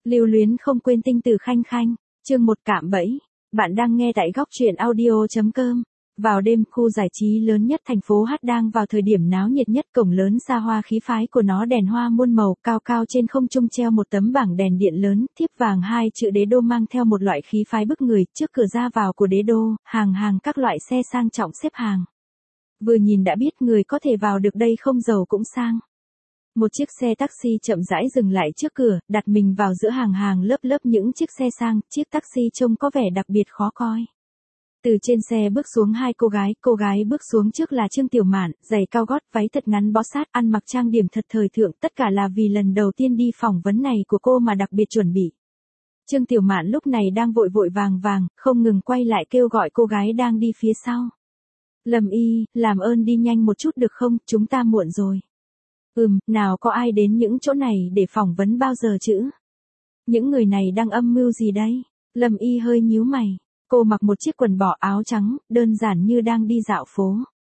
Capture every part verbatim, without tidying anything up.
Lưu luyến không quên tinh tử khanh khanh, chương một cạm bẫy. Bạn đang nghe tại góc truyện audio.com. Vào đêm, khu giải trí lớn nhất thành phố H đang vào thời điểm náo nhiệt nhất, cổng lớn xa hoa khí phái của nó đèn hoa muôn màu, cao cao trên không trung treo một tấm bảng đèn điện lớn, thiếp vàng hai chữ đế đô mang theo một loại khí phái bức người, trước cửa ra vào của đế đô, hàng hàng các loại xe sang trọng xếp hàng. Vừa nhìn đã biết người có thể vào được đây không giàu cũng sang. Một chiếc xe taxi chậm rãi dừng lại trước cửa, đặt mình vào giữa hàng hàng lớp lớp những chiếc xe sang, chiếc taxi trông có vẻ đặc biệt khó coi. Từ trên xe bước xuống hai cô gái, cô gái bước xuống trước là Trương Tiểu Mạn, giày cao gót, váy thật ngắn bó sát, ăn mặc trang điểm thật thời thượng, tất cả là vì lần đầu tiên đi phỏng vấn này của cô mà đặc biệt chuẩn bị. Trương Tiểu Mạn lúc này đang vội vội vàng vàng, không ngừng quay lại kêu gọi cô gái đang đi phía sau. Lâm Y, làm ơn đi nhanh một chút được không, chúng ta muộn rồi. Ừm, nào có ai đến những chỗ này để phỏng vấn bao giờ chứ? Những người này đang âm mưu gì đấy? Lâm Y hơi nhíu mày. Cô mặc một chiếc quần bò áo trắng, đơn giản như đang đi dạo phố.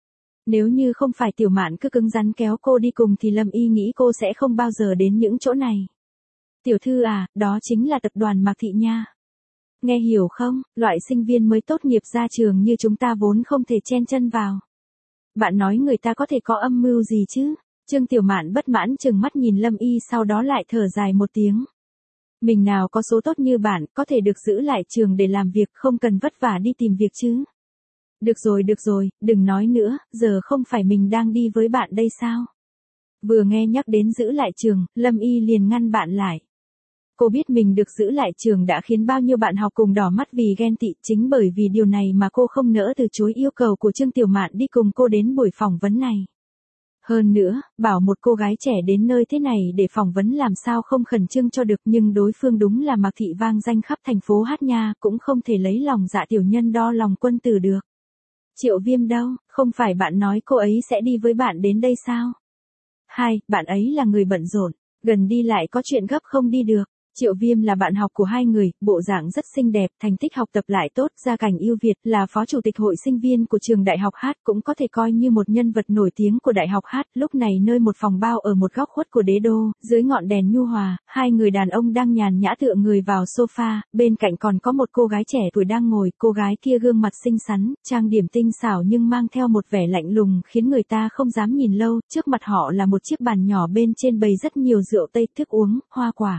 Nếu như không phải Tiểu Mạn cứ cứng rắn kéo cô đi cùng thì Lâm Y nghĩ cô sẽ không bao giờ đến những chỗ này. Tiểu thư à, đó chính là tập đoàn Mạc Thị nha. Nghe hiểu không, loại sinh viên mới tốt nghiệp ra trường như chúng ta vốn không thể chen chân vào. Bạn nói người ta có thể có âm mưu gì chứ? Trương Tiểu Mạn bất mãn trừng mắt nhìn Lâm Y, sau đó lại thở dài một tiếng. Mình nào có số tốt như bạn, có thể được giữ lại trường để làm việc, không cần vất vả đi tìm việc chứ. Được rồi được rồi, đừng nói nữa, giờ không phải mình đang đi với bạn đây sao? Vừa nghe nhắc đến giữ lại trường, Lâm Y liền ngăn bạn lại. Cô biết mình được giữ lại trường đã khiến bao nhiêu bạn học cùng đỏ mắt vì ghen tị, chính bởi vì điều này mà cô không nỡ từ chối yêu cầu của Trương Tiểu Mạn đi cùng cô đến buổi phỏng vấn này. Hơn nữa, bảo một cô gái trẻ đến nơi thế này để phỏng vấn làm sao không khẩn trương cho được, nhưng đối phương đúng là Mạc Thị vang danh khắp thành phố Hát nha, cũng không thể lấy lòng dạ tiểu nhân đo lòng quân tử được. Triệu Viêm đâu, không phải bạn nói cô ấy sẽ đi với bạn đến đây sao? Hai, bạn ấy là người bận rộn, gần đi lại có chuyện gấp không đi được. Triệu Viêm là bạn học của hai người, bộ dạng rất xinh đẹp, thành tích học tập lại tốt, gia cảnh ưu việt, là phó chủ tịch hội sinh viên của trường đại học Hát, cũng có thể coi như một nhân vật nổi tiếng của đại học Hát. Lúc này nơi một phòng bao ở một góc khuất của đế đô, dưới ngọn đèn nhu hòa, hai người đàn ông đang nhàn nhã tựa người vào sofa, bên cạnh còn có một cô gái trẻ tuổi đang ngồi, cô gái kia gương mặt xinh xắn, trang điểm tinh xảo nhưng mang theo một vẻ lạnh lùng khiến người ta không dám nhìn lâu. Trước mặt họ là một chiếc bàn nhỏ, bên trên bày rất nhiều rượu tây, thức uống, hoa quả.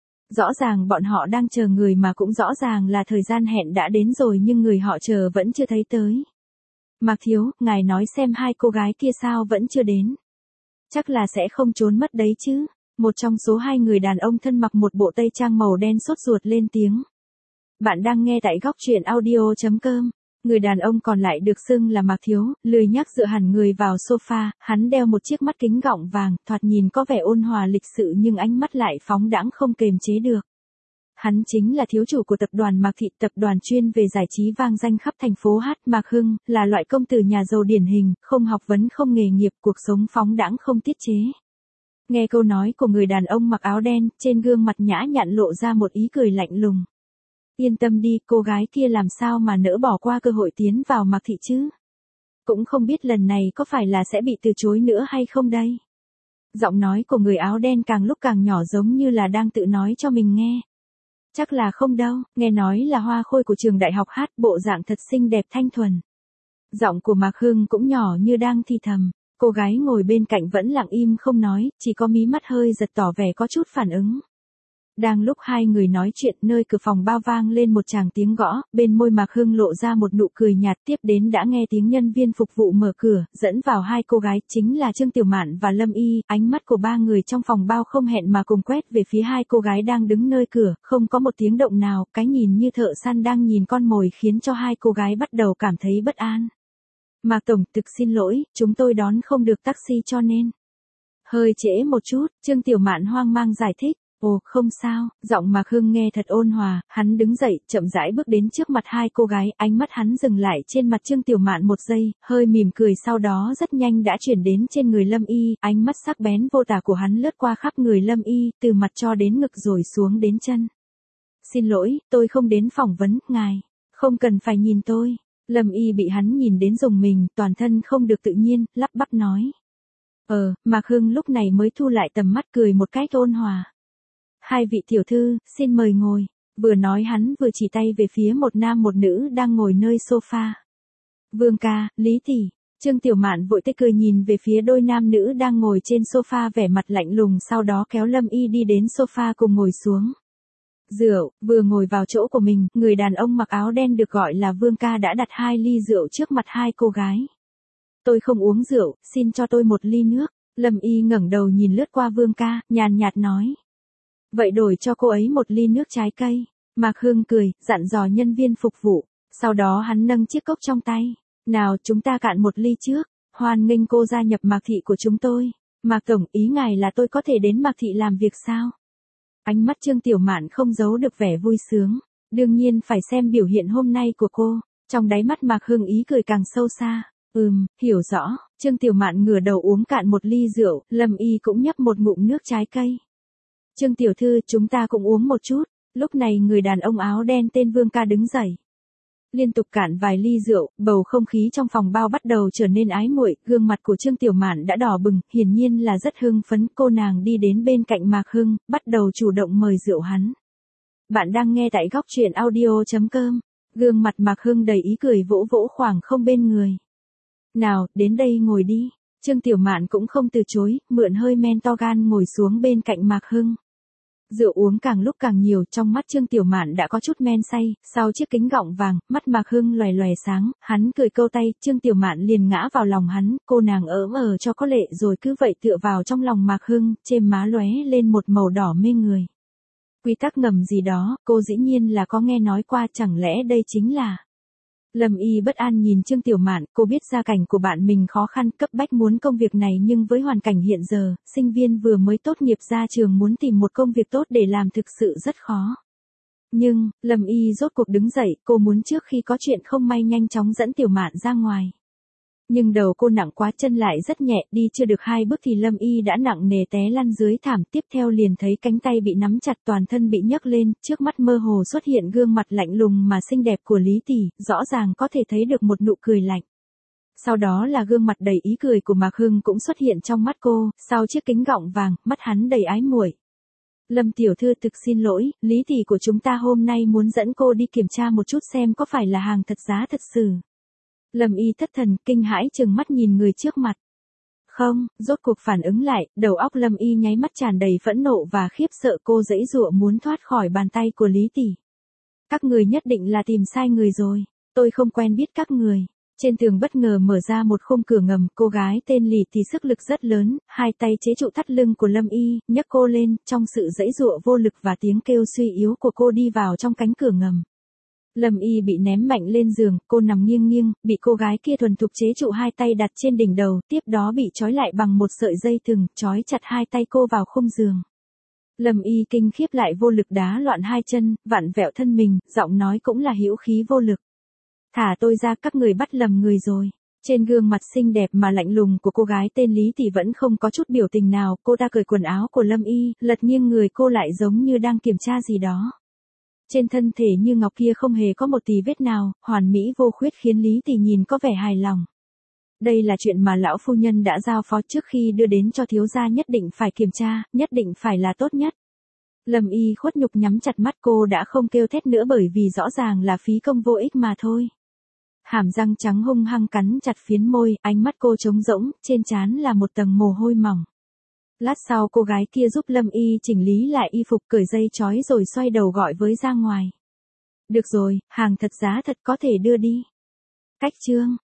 Rõ ràng bọn họ đang chờ người, mà cũng rõ ràng là thời gian hẹn đã đến rồi, nhưng người họ chờ vẫn chưa thấy tới. Mạc thiếu, ngài nói xem hai cô gái kia sao vẫn chưa đến? Chắc là sẽ không trốn mất đấy chứ? Một trong số hai người đàn ông thân mặc một bộ tây trang màu đen sốt ruột lên tiếng. Bạn đang nghe tại góc truyện audio.com. Người đàn ông còn lại được xưng là Mạc Thiếu, lười nhác dựa hẳn người vào sofa, hắn đeo một chiếc mắt kính gọng vàng, thoạt nhìn có vẻ ôn hòa lịch sự nhưng ánh mắt lại phóng đãng không kềm chế được. Hắn chính là thiếu chủ của tập đoàn Mạc Thị, tập đoàn chuyên về giải trí vang danh khắp thành phố Hát. Mạc Hưng, là loại công tử nhà giàu điển hình, không học vấn không nghề nghiệp, cuộc sống phóng đãng không tiết chế. Nghe câu nói của người đàn ông mặc áo đen, trên gương mặt nhã nhặn lộ ra một ý cười lạnh lùng. Yên tâm đi, cô gái kia làm sao mà nỡ bỏ qua cơ hội tiến vào Mạc Thị chứ? Cũng không biết lần này có phải là sẽ bị từ chối nữa hay không đây? Giọng nói của người áo đen càng lúc càng nhỏ, giống như là đang tự nói cho mình nghe. Chắc là không đâu, nghe nói là hoa khôi của trường đại học Hát, bộ dạng thật xinh đẹp thanh thuần. Giọng của Mạc Hưng cũng nhỏ như đang thì thầm. Cô gái ngồi bên cạnh vẫn lặng im không nói, chỉ có mí mắt hơi giật tỏ vẻ có chút phản ứng. Đang lúc hai người nói chuyện, nơi cửa phòng bao vang lên một tràng tiếng gõ, bên môi Mạc Hưng lộ ra một nụ cười nhạt, tiếp đến đã nghe tiếng nhân viên phục vụ mở cửa, dẫn vào hai cô gái, chính là Trương Tiểu Mạn và Lâm Y. Ánh mắt của ba người trong phòng bao không hẹn mà cùng quét về phía hai cô gái đang đứng nơi cửa, không có một tiếng động nào, cái nhìn như thợ săn đang nhìn con mồi khiến cho hai cô gái bắt đầu cảm thấy bất an. Mạc Tổng, thực xin lỗi, chúng tôi đón không được taxi cho nên. Hơi trễ một chút, Trương Tiểu Mạn hoang mang giải thích. Ồ, không sao, giọng Mạc Hưng nghe thật ôn hòa, hắn đứng dậy, chậm rãi bước đến trước mặt hai cô gái, ánh mắt hắn dừng lại trên mặt Trương Tiểu Mạn một giây, hơi mỉm cười, sau đó rất nhanh đã chuyển đến trên người Lâm Y, ánh mắt sắc bén vô tả của hắn lướt qua khắp người Lâm Y, từ mặt cho đến ngực rồi xuống đến chân. Xin lỗi, tôi không đến phỏng vấn, ngài, không cần phải nhìn tôi. Lâm Y bị hắn nhìn đến rùng mình, toàn thân không được tự nhiên, lắp bắp nói. Ờ, Mạc Hưng lúc này mới thu lại tầm mắt, cười một cách ôn hòa. Hai vị tiểu thư, xin mời ngồi. Vừa nói hắn vừa chỉ tay về phía một nam một nữ đang ngồi nơi sofa. Vương ca, Lý tỷ. Trương Tiểu Mạn vội tê cười nhìn về phía đôi nam nữ đang ngồi trên sofa vẻ mặt lạnh lùng, sau đó kéo Lâm Y đi đến sofa cùng ngồi xuống. Rượu, vừa ngồi vào chỗ của mình, người đàn ông mặc áo đen được gọi là Vương ca đã đặt hai ly rượu trước mặt hai cô gái. Tôi không uống rượu, xin cho tôi một ly nước. Lâm Y ngẩng đầu nhìn lướt qua Vương ca, nhàn nhạt nói. Vậy đổi cho cô ấy một ly nước trái cây. Mạc Hưng cười, dặn dò nhân viên phục vụ. Sau đó hắn nâng chiếc cốc trong tay. Nào, chúng ta cạn một ly trước. Hoan nghênh cô gia nhập Mạc Thị của chúng tôi. Mạc Tổng, ý ngài là tôi có thể đến Mạc Thị làm việc sao? Ánh mắt Trương Tiểu Mạn không giấu được vẻ vui sướng. Đương nhiên phải xem biểu hiện hôm nay của cô. Trong đáy mắt Mạc Hưng ý cười càng sâu xa. Ừm, hiểu rõ. Trương Tiểu Mạn ngửa đầu uống cạn một ly rượu, Lâm Y cũng nhấp một ngụm nước trái cây. Trương Tiểu Thư, chúng ta cũng uống một chút. Lúc này người đàn ông áo đen tên Vương ca đứng dậy. Liên tục cạn vài ly rượu, bầu không khí trong phòng bao bắt đầu trở nên ái muội, gương mặt của Trương Tiểu Mạn đã đỏ bừng, hiển nhiên là rất hưng phấn. Cô nàng đi đến bên cạnh Mạc Hưng, bắt đầu chủ động mời rượu hắn. Bạn đang nghe tại góc truyện audio chấm com. Gương mặt Mạc Hưng đầy ý cười vỗ vỗ khoảng không bên người. Nào, đến đây ngồi đi. Trương Tiểu Mạn cũng không từ chối, mượn hơi men to gan ngồi xuống bên cạnh Mạc Hưng. Rượu uống càng lúc càng nhiều, trong mắt Trương Tiểu Mạn đã có chút men say, sau chiếc kính gọng vàng, mắt Mạc Hưng lòe lòe sáng, hắn cười câu tay, Trương Tiểu Mạn liền ngã vào lòng hắn, cô nàng ỡm ờ cho có lệ rồi cứ vậy tựa vào trong lòng Mạc Hưng, trên má lóe lên một màu đỏ mê người. Quy tắc ngầm gì đó, cô dĩ nhiên là có nghe nói qua, chẳng lẽ đây chính là... Lâm Y bất an nhìn Trương Tiểu Mạn, cô biết gia cảnh của bạn mình khó khăn, cấp bách muốn công việc này nhưng với hoàn cảnh hiện giờ, sinh viên vừa mới tốt nghiệp ra trường muốn tìm một công việc tốt để làm thực sự rất khó. Nhưng, Lâm Y rốt cuộc đứng dậy, cô muốn trước khi có chuyện không may nhanh chóng dẫn Tiểu Mạn ra ngoài. Nhưng đầu cô nặng quá, chân lại rất nhẹ, đi chưa được hai bước thì Lâm Y đã nặng nề té lăn dưới thảm, tiếp theo liền thấy cánh tay bị nắm chặt, toàn thân bị nhấc lên, trước mắt mơ hồ xuất hiện gương mặt lạnh lùng mà xinh đẹp của Lý tỷ, rõ ràng có thể thấy được một nụ cười lạnh. Sau đó là gương mặt đầy ý cười của Mạc Hưng cũng xuất hiện trong mắt cô, sau chiếc kính gọng vàng, mắt hắn đầy ái muội. Lâm tiểu thư thực xin lỗi, Lý tỷ của chúng ta hôm nay muốn dẫn cô đi kiểm tra một chút xem có phải là hàng thật giá thật sự. Lâm Y thất thần, kinh hãi trừng mắt nhìn người trước mặt. Không, rốt cuộc phản ứng lại, đầu óc Lâm Y nháy mắt tràn đầy phẫn nộ và khiếp sợ, cô giãy giụa muốn thoát khỏi bàn tay của Lý tỷ. Các người nhất định là tìm sai người rồi, tôi không quen biết các người. Trên tường bất ngờ mở ra một khung cửa ngầm, cô gái tên Lý thì sức lực rất lớn, hai tay chế trụ thắt lưng của Lâm Y, nhấc cô lên, trong sự giãy giụa vô lực và tiếng kêu suy yếu của cô đi vào trong cánh cửa ngầm. Lâm Y bị ném mạnh lên giường, cô nằm nghiêng nghiêng, bị cô gái kia thuần thục chế trụ hai tay đặt trên đỉnh đầu, tiếp đó bị trói lại bằng một sợi dây thừng, trói chặt hai tay cô vào khung giường. Lâm Y kinh khiếp lại vô lực đá loạn hai chân, vặn vẹo thân mình, giọng nói cũng là hữu khí vô lực. Thả tôi ra, các người bắt lầm người rồi. Trên gương mặt xinh đẹp mà lạnh lùng của cô gái tên Lý thì vẫn không có chút biểu tình nào, cô ta cởi quần áo của Lâm Y, lật nghiêng người cô lại giống như đang kiểm tra gì đó. Trên thân thể như ngọc kia không hề có một tì vết nào, hoàn mỹ vô khuyết khiến Lý Tỷ nhìn có vẻ hài lòng. Đây là chuyện mà lão phu nhân đã giao phó trước khi đưa đến cho thiếu gia, nhất định phải kiểm tra, nhất định phải là tốt nhất. Lâm Y khuất nhục nhắm chặt mắt, cô đã không kêu thét nữa bởi vì rõ ràng là phí công vô ích mà thôi. Hàm răng trắng hung hăng cắn chặt phiến môi, ánh mắt cô trống rỗng, trên trán là một tầng mồ hôi mỏng. Lát sau cô gái kia giúp Lâm Y chỉnh lý lại y phục, cởi dây trói rồi xoay đầu gọi với ra ngoài. Được rồi, hàng thật giá thật có thể đưa đi. Cách chương